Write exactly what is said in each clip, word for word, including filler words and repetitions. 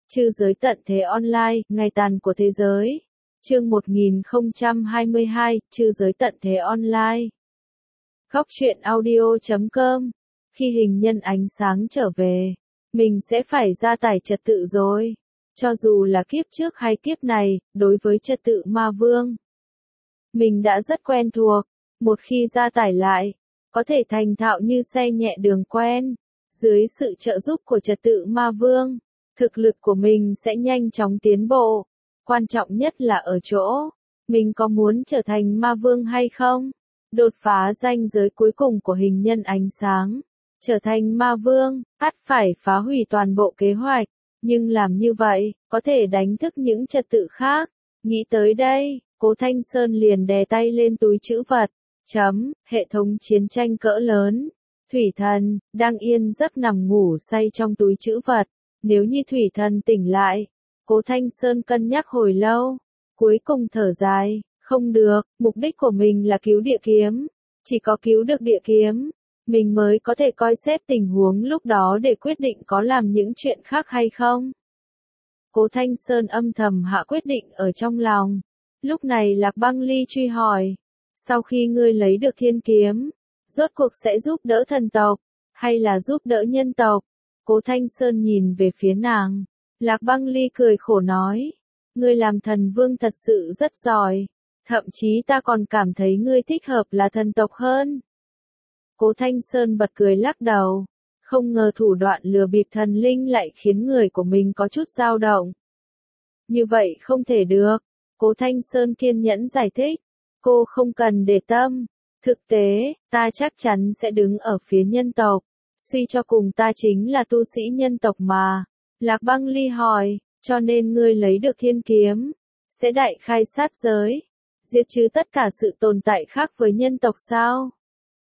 Trư giới tận thế online, ngày tàn của thế giới. Chương một nghìn không trăm hai mươi hai, Trư giới tận thế online. Góc truyện audio chấm com. Khi hình nhân ánh sáng trở về, mình sẽ phải gia tải trật tự rồi. Cho dù là kiếp trước hay kiếp này, đối với trật tự ma vương, mình đã rất quen thuộc. Một khi gia tải lại, có thể thành thạo như xe nhẹ đường quen. Dưới sự trợ giúp của trật tự ma vương, thực lực của mình sẽ nhanh chóng tiến bộ. Quan trọng nhất là ở chỗ, mình có muốn trở thành ma vương hay không? Đột phá ranh giới cuối cùng của hình nhân ánh sáng. Trở thành ma vương, ắt phải phá hủy toàn bộ kế hoạch. Nhưng làm như vậy, có thể đánh thức những trật tự khác. Nghĩ tới đây, Cố Thanh Sơn liền đè tay lên túi trữ vật. Chấm, hệ thống chiến tranh cỡ lớn. Thủy thần, đang yên giấc nằm ngủ say trong túi trữ vật. Nếu như thủy thần tỉnh lại, Cố Thanh Sơn cân nhắc hồi lâu. Cuối cùng thở dài, không được, mục đích của mình là cứu địa kiếm. Chỉ có cứu được địa kiếm, mình mới có thể coi xét tình huống lúc đó để quyết định có làm những chuyện khác hay không. Cố Thanh Sơn âm thầm hạ quyết định ở trong lòng. Lúc này Lạc Băng Ly truy hỏi, sau khi ngươi lấy được thiên kiếm, rốt cuộc sẽ giúp đỡ thần tộc, hay là giúp đỡ nhân tộc? Cố Thanh Sơn nhìn về phía nàng. Lạc Băng Ly cười khổ nói, ngươi làm thần vương thật sự rất giỏi, thậm chí ta còn cảm thấy ngươi thích hợp là thần tộc hơn. Cố Thanh Sơn bật cười lắc đầu, không ngờ thủ đoạn lừa bịp thần linh lại khiến người của mình có chút dao động. Như vậy không thể được, Cố Thanh Sơn kiên nhẫn giải thích, cô không cần để tâm, thực tế, ta chắc chắn sẽ đứng ở phía nhân tộc, suy cho cùng ta chính là tu sĩ nhân tộc mà. Lạc Băng Ly hỏi, cho nên ngươi lấy được thiên kiếm, sẽ đại khai sát giới, diệt trừ tất cả sự tồn tại khác với nhân tộc sao?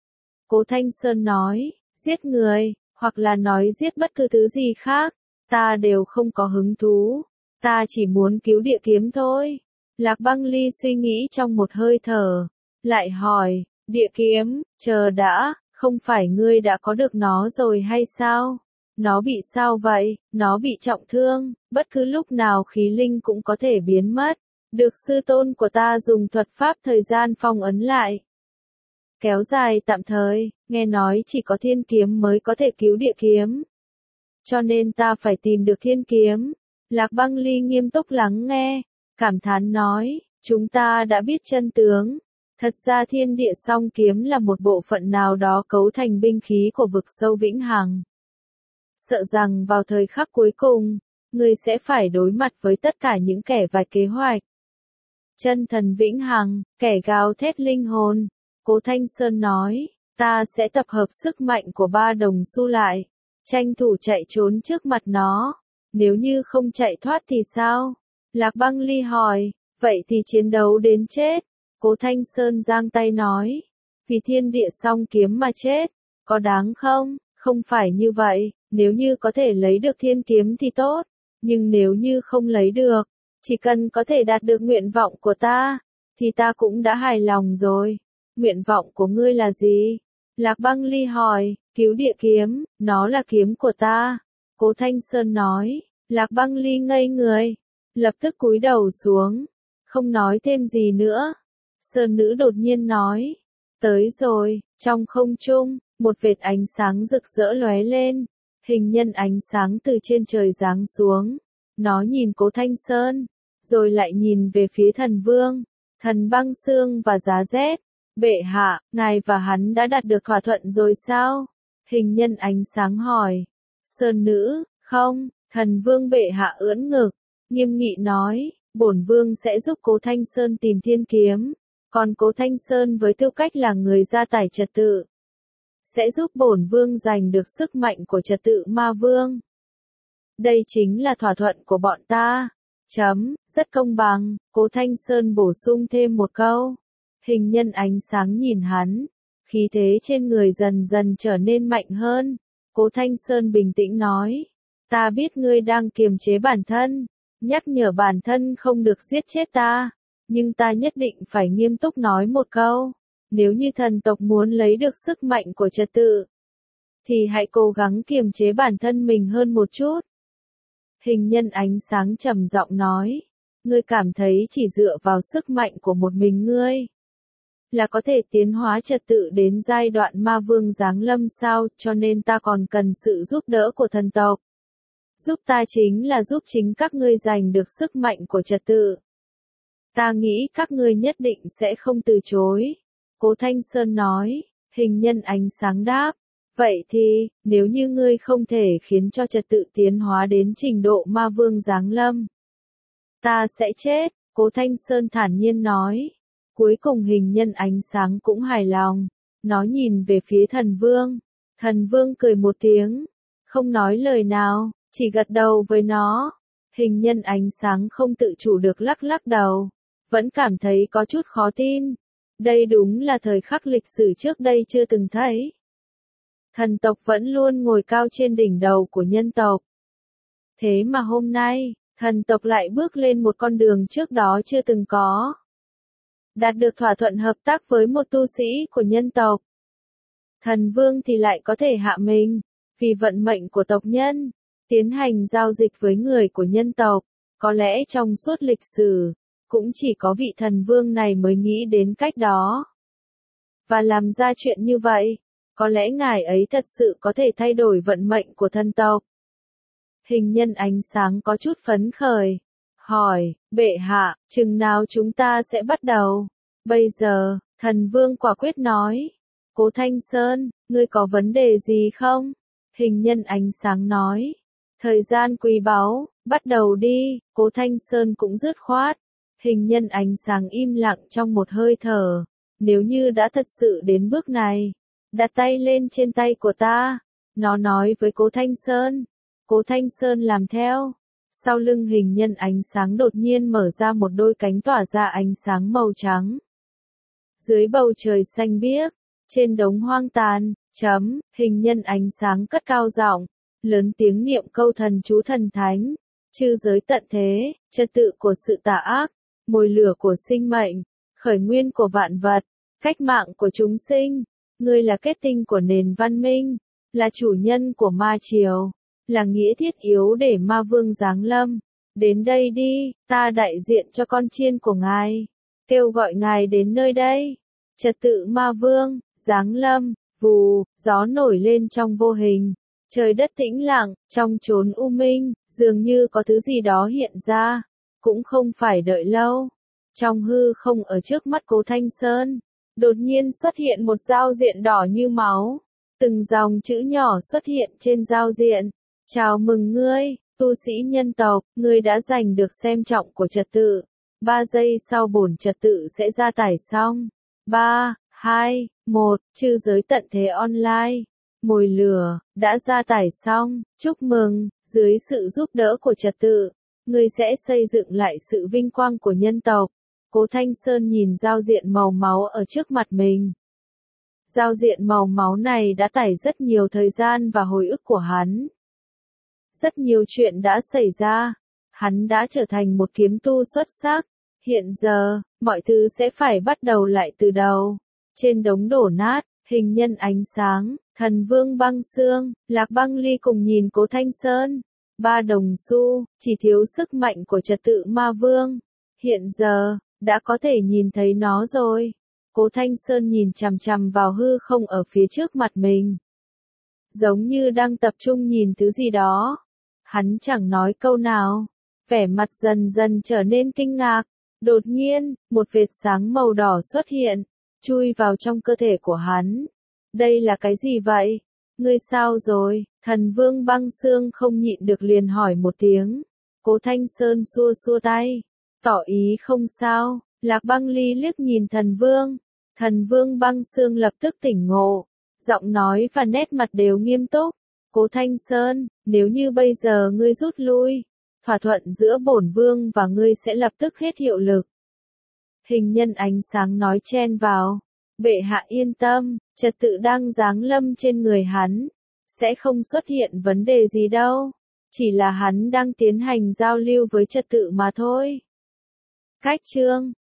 Cố Thanh Sơn nói, giết người, hoặc là nói giết bất cứ thứ gì khác, ta đều không có hứng thú, ta chỉ muốn cứu địa kiếm thôi. Lạc Băng Ly suy nghĩ trong một hơi thở, lại hỏi, địa kiếm, chờ đã, không phải ngươi đã có được nó rồi hay sao? Nó bị sao vậy? Nó bị trọng thương, bất cứ lúc nào khí linh cũng có thể biến mất, được sư tôn của ta dùng thuật pháp thời gian phong ấn lại. Kéo dài tạm thời, nghe nói chỉ có thiên kiếm mới có thể cứu địa kiếm. Cho nên ta phải tìm được thiên kiếm. Lạc Băng Ly nghiêm túc lắng nghe, cảm thán nói, chúng ta đã biết chân tướng. Thật ra thiên địa song kiếm là một bộ phận nào đó cấu thành binh khí của vực sâu vĩnh hằng. Sợ rằng vào thời khắc cuối cùng, ngươi sẽ phải đối mặt với tất cả những kẻ vạch kế hoạch. Chân thần vĩnh hằng, kẻ gào thét linh hồn. Cố Thanh Sơn nói, ta sẽ tập hợp sức mạnh của ba đồng xu lại, tranh thủ chạy trốn trước mặt nó. Nếu như không chạy thoát thì sao? Lạc Băng Ly hỏi, vậy thì chiến đấu đến chết. Cố Thanh Sơn giang tay nói, vì thiên địa song kiếm mà chết, có đáng không? Không phải như vậy, nếu như có thể lấy được thiên kiếm thì tốt, nhưng nếu như không lấy được, chỉ cần có thể đạt được nguyện vọng của ta, thì ta cũng đã hài lòng rồi. Nguyện vọng của ngươi là gì? Lạc Băng Ly hỏi, cứu địa kiếm, nó là kiếm của ta. Cố Thanh Sơn nói, Lạc Băng Ly ngây người, lập tức cúi đầu xuống, không nói thêm gì nữa. Sơn nữ đột nhiên nói, tới rồi. Trong không trung, một vệt ánh sáng rực rỡ lóe lên, hình nhân ánh sáng từ trên trời giáng xuống. Nó nhìn Cố Thanh Sơn, rồi lại nhìn về phía thần vương, thần băng xương và giá rét. Bệ hạ, ngài và hắn đã đạt được thỏa thuận rồi sao? Hình nhân ánh sáng hỏi. Sơn nữ, không, thần vương bệ hạ ưỡn ngực, nghiêm nghị nói, bổn vương sẽ giúp Cố Thanh Sơn tìm thiên kiếm, còn Cố Thanh Sơn với tư cách là người gia tải trật tự, sẽ giúp bổn vương giành được sức mạnh của trật tự ma vương. Đây chính là thỏa thuận của bọn ta. Chấm, rất công bằng, Cố Thanh Sơn bổ sung thêm một câu. Hình nhân ánh sáng nhìn hắn, khí thế trên người dần dần trở nên mạnh hơn. Cố Thanh Sơn bình tĩnh nói, ta biết ngươi đang kiềm chế bản thân, nhắc nhở bản thân không được giết chết ta, nhưng ta nhất định phải nghiêm túc nói một câu, nếu như thần tộc muốn lấy được sức mạnh của trật tự, thì hãy cố gắng kiềm chế bản thân mình hơn một chút. Hình nhân ánh sáng trầm giọng nói, ngươi cảm thấy chỉ dựa vào sức mạnh của một mình ngươi là có thể tiến hóa trật tự đến giai đoạn ma vương giáng lâm sao, cho nên ta còn cần sự giúp đỡ của thần tộc. Giúp ta chính là giúp chính các ngươi giành được sức mạnh của trật tự. Ta nghĩ các ngươi nhất định sẽ không từ chối. Cố Thanh Sơn nói, hình nhân ánh sáng đáp. Vậy thì, nếu như ngươi không thể khiến cho trật tự tiến hóa đến trình độ ma vương giáng lâm, ta sẽ chết, Cố Thanh Sơn thản nhiên nói. Cuối cùng hình nhân ánh sáng cũng hài lòng. Nó nhìn về phía thần vương. Thần vương cười một tiếng. Không nói lời nào, chỉ gật đầu với nó. Hình nhân ánh sáng không tự chủ được lắc lắc đầu. Vẫn cảm thấy có chút khó tin. Đây đúng là thời khắc lịch sử trước đây chưa từng thấy. Thần tộc vẫn luôn ngồi cao trên đỉnh đầu của nhân tộc. Thế mà hôm nay, thần tộc lại bước lên một con đường trước đó chưa từng có. Đạt được thỏa thuận hợp tác với một tu sĩ của nhân tộc. Thần vương thì lại có thể hạ mình, vì vận mệnh của tộc nhân, tiến hành giao dịch với người của nhân tộc. Có lẽ trong suốt lịch sử, cũng chỉ có vị thần vương này mới nghĩ đến cách đó. Và làm ra chuyện như vậy, có lẽ ngài ấy thật sự có thể thay đổi vận mệnh của thần tộc. Hình nhân ánh sáng có chút phấn khởi. Hỏi, bệ hạ, chừng nào chúng ta sẽ bắt đầu? Bây giờ, thần vương quả quyết nói. Cố Thanh Sơn, ngươi có vấn đề gì không? Hình nhân ánh sáng nói. Thời gian quý báu, bắt đầu đi, Cố Thanh Sơn cũng dứt khoát. Hình nhân ánh sáng im lặng trong một hơi thở. Nếu như đã thật sự đến bước này, đặt tay lên trên tay của ta. Nó nói với Cố Thanh Sơn. Cố Thanh Sơn làm theo. Sau lưng hình nhân ánh sáng đột nhiên mở ra một đôi cánh tỏa ra ánh sáng màu trắng. Dưới bầu trời xanh biếc, trên đống hoang tàn, chấm, hình nhân ánh sáng cất cao giọng, lớn tiếng niệm câu thần chú thần thánh, chư giới tận thế, trật tự của sự tà ác, mồi lửa của sinh mệnh, khởi nguyên của vạn vật, cách mạng của chúng sinh, ngươi là kết tinh của nền văn minh, là chủ nhân của ma triều, là nghĩa thiết yếu để ma vương giáng lâm. Đến đây đi, ta đại diện cho con chiên của ngài, kêu gọi ngài đến nơi đây. Trật tự ma vương, giáng lâm, vù, gió nổi lên trong vô hình. Trời đất tĩnh lặng, trong chốn u minh, dường như có thứ gì đó hiện ra. Cũng không phải đợi lâu. Trong hư không ở trước mắt Cố Thanh Sơn, đột nhiên xuất hiện một giao diện đỏ như máu. Từng dòng chữ nhỏ xuất hiện trên giao diện. Chào mừng ngươi, tu sĩ nhân tộc, ngươi đã giành được xem trọng của trật tự. Ba giây sau bổn trật tự sẽ ra tải xong. Ba, hai, một, chư giới tận thế online. Mồi lửa, đã ra tải xong, chúc mừng, dưới sự giúp đỡ của trật tự, ngươi sẽ xây dựng lại sự vinh quang của nhân tộc. Cố Thanh Sơn nhìn giao diện màu máu ở trước mặt mình. Giao diện màu máu này đã tải rất nhiều thời gian và hồi ức của hắn. Rất nhiều chuyện đã xảy ra. Hắn đã trở thành một kiếm tu xuất sắc. Hiện giờ, mọi thứ sẽ phải bắt đầu lại từ đầu. Trên đống đổ nát, hình nhân ánh sáng, thần vương băng xương, Lạc Băng Ly cùng nhìn Cố Thanh Sơn. Ba đồng xu, chỉ thiếu sức mạnh của trật tự ma vương. Hiện giờ, đã có thể nhìn thấy nó rồi. Cố Thanh Sơn nhìn chằm chằm vào hư không ở phía trước mặt mình. Giống như đang tập trung nhìn thứ gì đó. Hắn chẳng nói câu nào. Vẻ mặt dần dần trở nên kinh ngạc. Đột nhiên, một vệt sáng màu đỏ xuất hiện, chui vào trong cơ thể của hắn. Đây là cái gì vậy? Ngươi sao rồi? Thần vương băng xương không nhịn được liền hỏi một tiếng. Cố Thanh Sơn xua xua tay, tỏ ý không sao. Lạc Băng Ly liếc nhìn thần vương. Thần vương băng xương lập tức tỉnh ngộ. Giọng nói và nét mặt đều nghiêm túc. Cố Thanh Sơn, nếu như bây giờ ngươi rút lui, thỏa thuận giữa bổn vương và ngươi sẽ lập tức hết hiệu lực. Hình nhân ánh sáng nói chen vào. Bệ hạ yên tâm, trật tự đang giáng lâm trên người hắn. Sẽ không xuất hiện vấn đề gì đâu. Chỉ là hắn đang tiến hành giao lưu với trật tự mà thôi. Cách chương